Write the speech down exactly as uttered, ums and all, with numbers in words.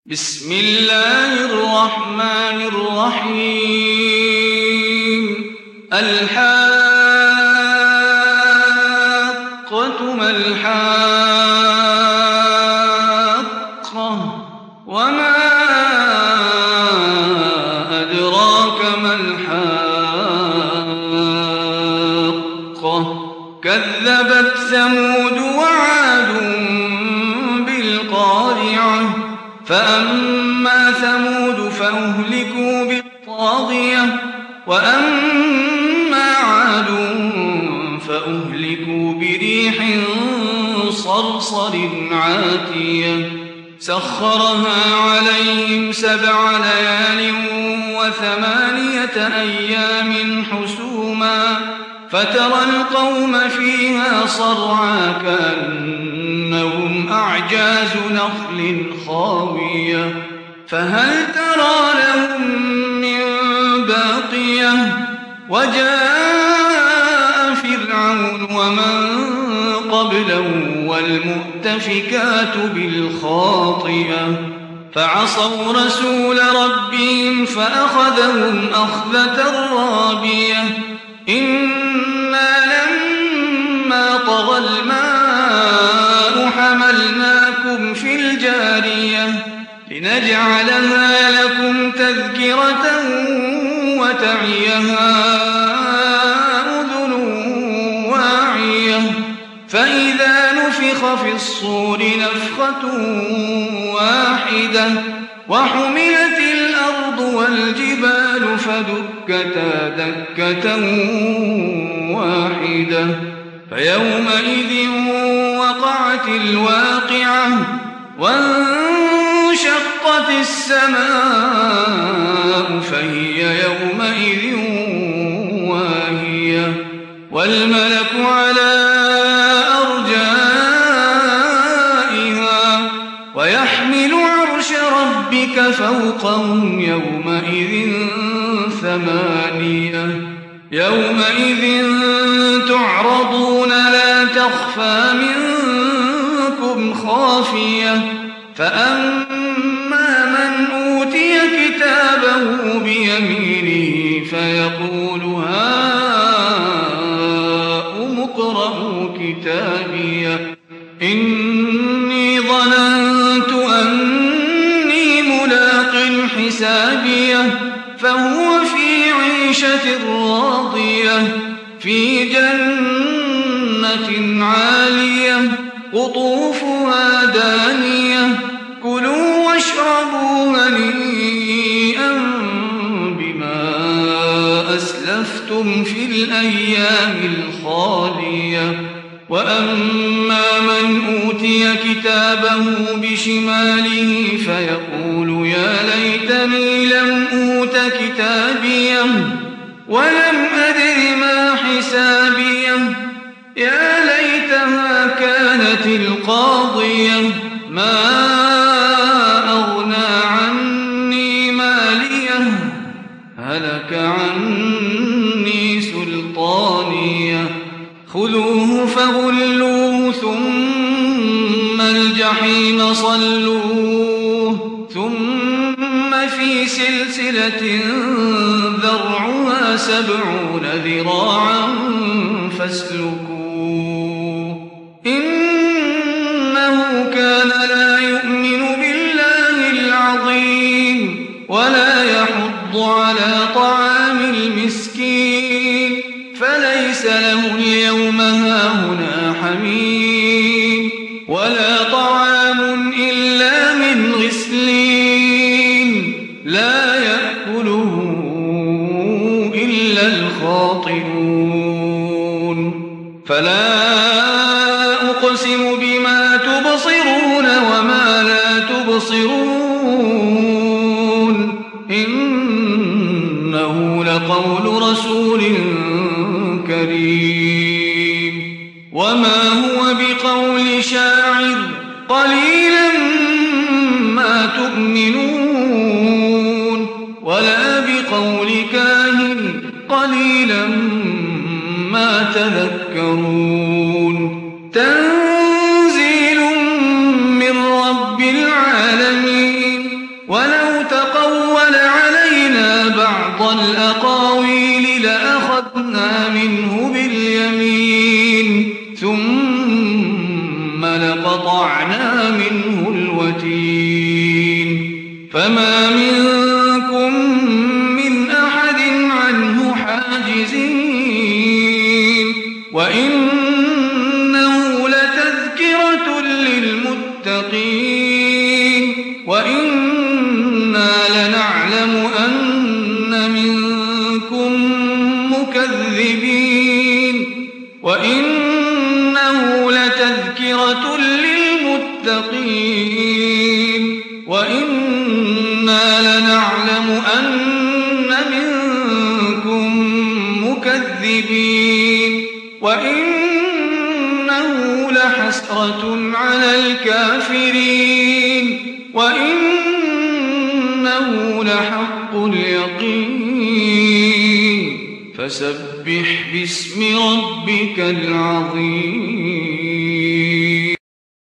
بسم الله الرحمن الرحيم الحاقة ما الحاقة وما أدراك ما الحاقة كذبت ثمود وعاد بالقارعة فأما ثمود فأهلكوا بالطاغية وأما عاد فأهلكوا بريح صرصر عاتية سخرها عليهم سبع ليال وثمانية أيام حسوما فترى القوم فيها صرعى كأنهم أعجاز نخل خاوية فهل ترى لهم من باقية وجاء فرعون ومن قبله والمؤتفكات بالخاطئة فعصوا رسول ربهم فأخذهم أخذة رابية إنا لما طغى الماء حملناكم في الجارية لنجعلها لكم تذكرة وتعيها أذن واعية فإذا نفخ في الصور نفخة واحدة وحملت الأرض والجبال فدكتا دكة واحدة فيومئذ وقعت الواقعة وانشقت السماء فهي يومئذ واهية والملك على أرجائها ويحمل عرش ربك فوقهم يومئذ ثمانية يومئذ تعرضون لا تخفى منكم خافية فأما من أوتي كتابه بيمينه فيقول هاؤم اقرءوا كتابيه إني ظننت أني ملاق حسابيه فهو في عيشة راضية في جنة عالية قطوفها دانية كلوا واشربوا هنيئا بما أسلفتم في الأيام الخالية وأما من أوتي كتابه بشماله فيقول يا ليتني لم أوت كتابيه ولم أدر ما حسابيه يا ليتها كانت القاضية ما أغنى عني ماليه هلك عني سلطانيه خذوه فغلوه ثم الجحيم صلوه ثم في سلسلة ذرعها سبعون ذراعا فاسلكوه إنه كان لا يؤمن بالله العظيم ولا يحض على طعام المسكين فليس له اليوم هاهنا حميم ولا طعام إلا من غسلين لا يأكله إلا الخاطئون فلا أقسم بما تبصرون وما لا تبصرون إنه لقول رسول كريم وما هو بقول شاعر قليلا ما تؤمنون ولا بقول كاهن قليلا ما تذكرون تنزيل من رب العالمين الأقاويل لأخذنا منه باليمين ثم لقطعنا منه الوتين فما منكم من أحد عنه حاجزين وإنه لتذكرة للمتقين وإنا لنعلم أن منكم مكذبين وإنه لتذكرة للمتقين وإنا لنعلم أن منكم مكذبين وإنه لحسرة على الكافرين وإنه لحق اليقين فسبح باسم ربك العظيم